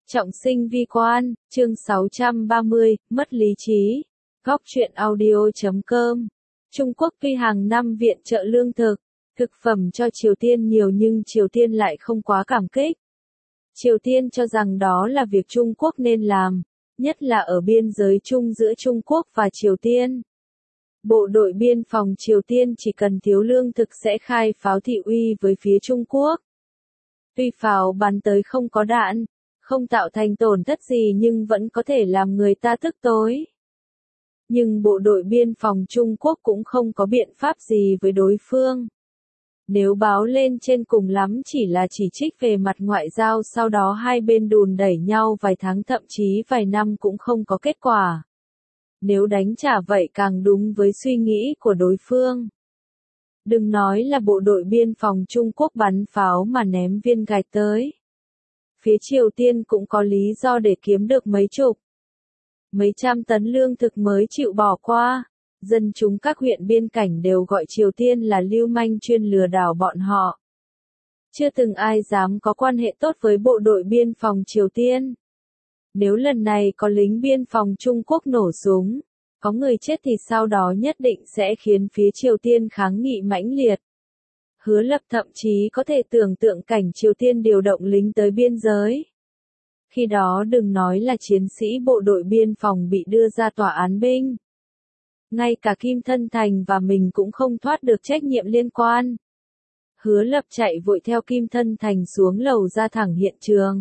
Trọng sinh vi quan, chương 630, mất lý trí. Góc truyện audio.com. Trung Quốc tuy hàng năm viện trợ lương thực phẩm cho Triều Tiên nhiều nhưng Triều Tiên lại không quá cảm kích. Triều Tiên cho rằng đó là việc Trung Quốc nên làm, nhất là ở biên giới chung giữa Trung Quốc và Triều Tiên. Bộ đội biên phòng Triều Tiên chỉ cần thiếu lương thực sẽ khai pháo thị uy với phía Trung Quốc. Tuy pháo bắn tới không có đạn, không tạo thành tổn thất gì nhưng vẫn có thể làm người ta tức tối. Nhưng bộ đội biên phòng Trung Quốc cũng không có biện pháp gì với đối phương. Nếu báo lên trên cùng lắm chỉ là chỉ trích về mặt ngoại giao, sau đó hai bên đùn đẩy nhau vài tháng thậm chí vài năm cũng không có kết quả. Nếu đánh trả vậy càng đúng với suy nghĩ của đối phương. Đừng nói là bộ đội biên phòng Trung Quốc bắn pháo mà ném viên gạch tới. Phía Triều Tiên cũng có lý do để kiếm được mấy chục, mấy trăm tấn lương thực mới chịu bỏ qua. Dân chúng các huyện biên cảnh đều gọi Triều Tiên là lưu manh chuyên lừa đảo bọn họ. Chưa từng ai dám có quan hệ tốt với bộ đội biên phòng Triều Tiên. Nếu lần này có lính biên phòng Trung Quốc nổ súng, có người chết thì sau đó nhất định sẽ khiến phía Triều Tiên kháng nghị mãnh liệt. Hứa Lập thậm chí có thể tưởng tượng cảnh Triều Tiên điều động lính tới biên giới. Khi đó đừng nói là chiến sĩ bộ đội biên phòng bị đưa ra tòa án binh. Ngay cả Kim Thân Thành và mình cũng không thoát được trách nhiệm liên quan. Hứa Lập chạy vội theo Kim Thân Thành xuống lầu ra thẳng hiện trường.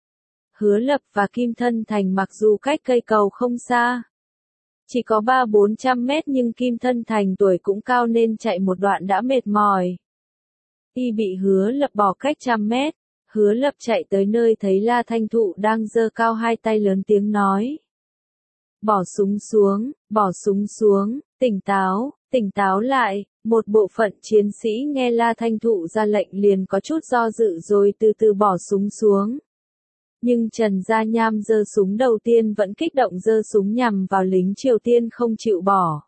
Hứa Lập và Kim Thân Thành mặc dù cách cây cầu không xa, chỉ có 300-400 mét nhưng Kim Thân Thành tuổi cũng cao nên chạy một đoạn đã mệt mỏi. Y bị Hứa Lập bỏ cách 100 mét, Hứa Lập chạy tới nơi thấy La Thanh Thụ đang giơ cao hai tay lớn tiếng nói. Bỏ súng xuống, tỉnh táo lại. Một bộ phận chiến sĩ nghe La Thanh Thụ ra lệnh liền có chút do dự rồi từ từ bỏ súng xuống. Nhưng Trần Gia Nham giơ súng đầu tiên vẫn kích động giơ súng nhằm vào lính Triều Tiên không chịu bỏ.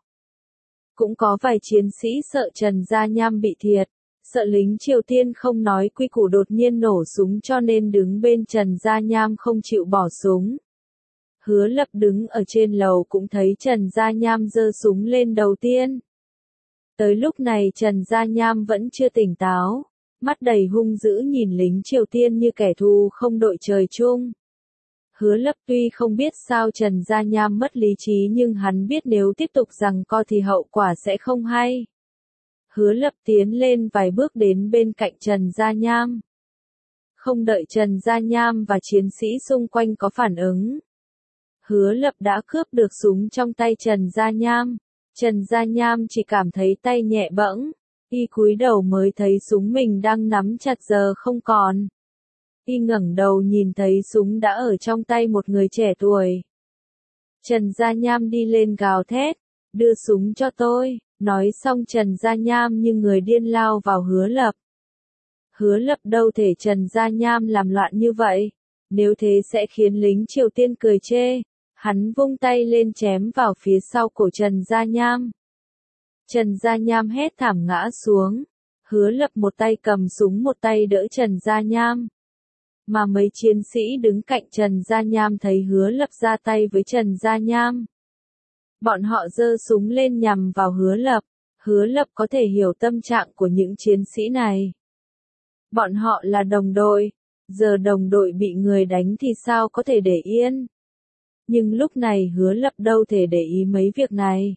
Cũng có vài chiến sĩ sợ Trần Gia Nham bị thiệt, sợ lính Triều Tiên không nói quy củ đột nhiên nổ súng cho nên đứng bên Trần Gia Nham không chịu bỏ súng. Hứa Lập đứng ở trên lầu cũng thấy Trần Gia Nham giơ súng lên đầu tiên. Tới lúc này Trần Gia Nham vẫn chưa tỉnh táo, mắt đầy hung dữ nhìn lính Triều Tiên như kẻ thù không đội trời chung. Hứa Lập tuy không biết sao Trần Gia Nham mất lý trí nhưng hắn biết nếu tiếp tục giằng co thì hậu quả sẽ không hay. Hứa Lập tiến lên vài bước đến bên cạnh Trần Gia Nham. Không đợi Trần Gia Nham và chiến sĩ xung quanh có phản ứng, Hứa Lập đã cướp được súng trong tay Trần Gia Nham. Trần Gia Nham chỉ cảm thấy tay nhẹ bẫng, y cúi đầu mới thấy súng mình đang nắm chặt giờ không còn. Y ngẩng đầu nhìn thấy súng đã ở trong tay một người trẻ tuổi. Trần Gia Nham đi lên gào thét, đưa súng cho tôi. Nói xong Trần Gia Nham như người điên lao vào Hứa Lập. Hứa Lập đâu thể Trần Gia Nham làm loạn như vậy, nếu thế sẽ khiến lính Triều Tiên cười chê. Hắn vung tay lên chém vào phía sau cổ Trần Gia Nham. Trần Gia Nham hét thảm ngã xuống. Hứa Lập một tay cầm súng một tay đỡ Trần Gia Nham. Mà mấy chiến sĩ đứng cạnh Trần Gia Nham thấy Hứa Lập ra tay với Trần Gia Nham. Bọn họ giơ súng lên nhằm vào Hứa Lập. Hứa Lập có thể hiểu tâm trạng của những chiến sĩ này. Bọn họ là đồng đội. Giờ đồng đội bị người đánh thì sao có thể để yên. Nhưng lúc này Hứa Lập đâu thể để ý mấy việc này.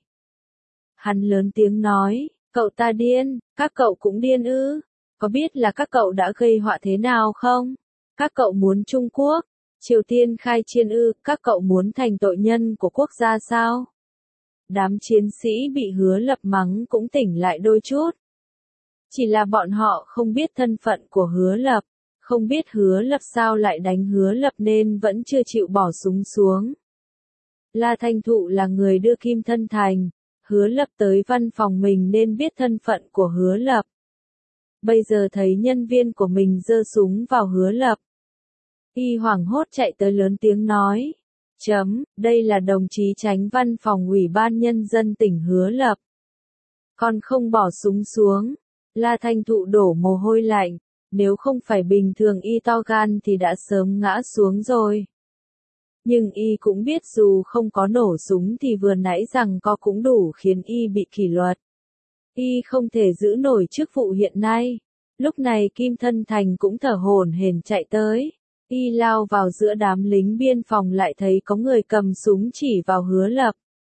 Hắn lớn tiếng nói, cậu ta điên, các cậu cũng điên ư? Có biết là các cậu đã gây họa thế nào không? Các cậu muốn Trung Quốc, Triều Tiên khai chiến ư? Các cậu muốn thành tội nhân của quốc gia sao? Đám chiến sĩ bị Hứa Lập mắng cũng tỉnh lại đôi chút. Chỉ là bọn họ không biết thân phận của Hứa Lập, không biết Hứa Lập sao lại đánh Hứa Lập nên vẫn chưa chịu bỏ súng xuống. La Thanh Thụ là người đưa Kim Thân Thành, Hứa Lập tới văn phòng mình nên biết thân phận của Hứa Lập. Bây giờ thấy nhân viên của mình giơ súng vào Hứa Lập. Y hoảng hốt chạy tới lớn tiếng nói. Đây là đồng chí Chánh văn phòng Ủy ban Nhân dân tỉnh Hứa Lập. Con không bỏ súng xuống. La Thanh Thụ đổ mồ hôi lạnh. nếu không phải bình thường y to gan thì đã sớm ngã xuống rồi. Nhưng y cũng biết dù không có nổ súng thì vừa nãy rằng có cũng đủ khiến y bị kỷ luật. Y không thể giữ nổi chức vụ hiện nay. Lúc này Kim Thân Thành cũng thở hổn hển chạy tới. Y lao vào giữa đám lính biên phòng lại thấy có người cầm súng chỉ vào Hứa Lập.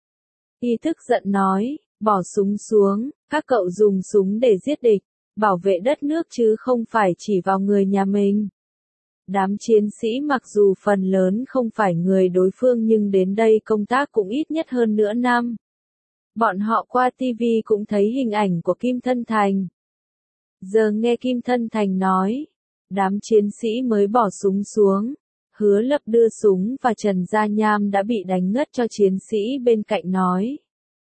Y tức giận nói, bỏ súng xuống, các cậu dùng súng để giết địch, bảo vệ đất nước chứ không phải chỉ vào người nhà mình. Đám chiến sĩ mặc dù phần lớn không phải người đối phương nhưng đến đây công tác cũng ít nhất hơn nửa năm. Bọn họ qua TV cũng thấy hình ảnh của Kim Thân Thành. Giờ nghe Kim Thân Thành nói, đám chiến sĩ mới bỏ súng xuống. Hứa Lập đưa súng và Trần Gia Nham đã bị đánh ngất cho chiến sĩ bên cạnh nói.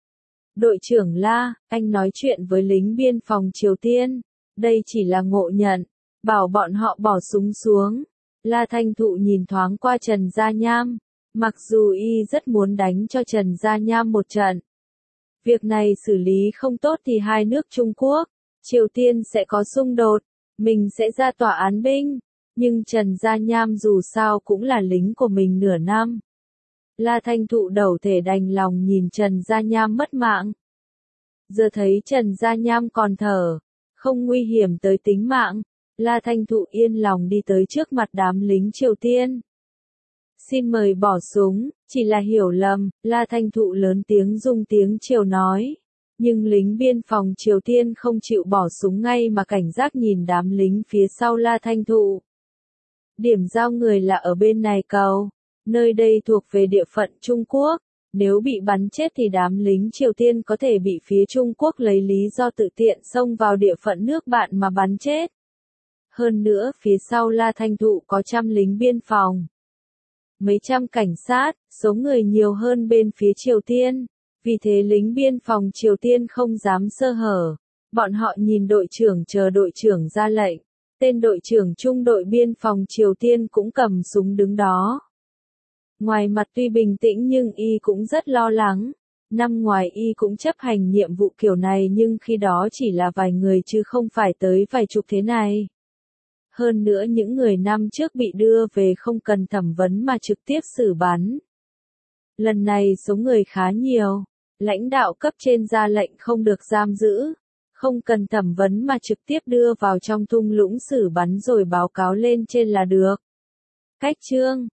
Đội trưởng La, anh nói chuyện với lính biên phòng Triều Tiên. Đây chỉ là ngộ nhận. Bảo bọn họ bỏ súng xuống. La Thanh Thụ nhìn thoáng qua Trần Gia Nham. Mặc dù y rất muốn đánh cho Trần Gia Nham một trận. Việc này xử lý không tốt thì hai nước Trung Quốc, Triều Tiên sẽ có xung đột. Mình sẽ ra tòa án binh. Nhưng Trần Gia Nham dù sao cũng là lính của mình nửa năm. La Thanh Thụ đầu thể đành lòng nhìn Trần Gia Nham mất mạng. Giờ thấy Trần Gia Nham còn thở, không nguy hiểm tới tính mạng, La Thanh Thụ yên lòng đi tới trước mặt đám lính Triều Tiên. Xin mời bỏ súng, chỉ là hiểu lầm, La Thanh Thụ lớn tiếng dùng tiếng Triều nói. Nhưng lính biên phòng Triều Tiên không chịu bỏ súng ngay mà cảnh giác nhìn đám lính phía sau La Thanh Thụ. Điểm giao người là ở bên này cậu. Nơi đây thuộc về địa phận Trung Quốc. Nếu bị bắn chết thì đám lính Triều Tiên có thể bị phía Trung Quốc lấy lý do tự tiện xông vào địa phận nước bạn mà bắn chết. Hơn nữa phía sau La Thanh Thụ có trăm lính biên phòng. Mấy trăm cảnh sát, số người nhiều hơn bên phía Triều Tiên. Vì thế lính biên phòng Triều Tiên không dám sơ hở. Bọn họ nhìn đội trưởng chờ đội trưởng ra lệnh. Tên đội trưởng trung đội biên phòng Triều Tiên cũng cầm súng đứng đó. Ngoài mặt tuy bình tĩnh nhưng y cũng rất lo lắng. Năm ngoài y cũng chấp hành nhiệm vụ kiểu này nhưng khi đó chỉ là vài người chứ không phải tới vài chục thế này. Hơn nữa những người năm trước bị đưa về không cần thẩm vấn mà trực tiếp xử bắn. Lần này số người khá nhiều. Lãnh đạo cấp trên ra lệnh không được giam giữ. Không cần thẩm vấn mà trực tiếp đưa vào trong thung lũng xử bắn rồi báo cáo lên trên là được. Cách chương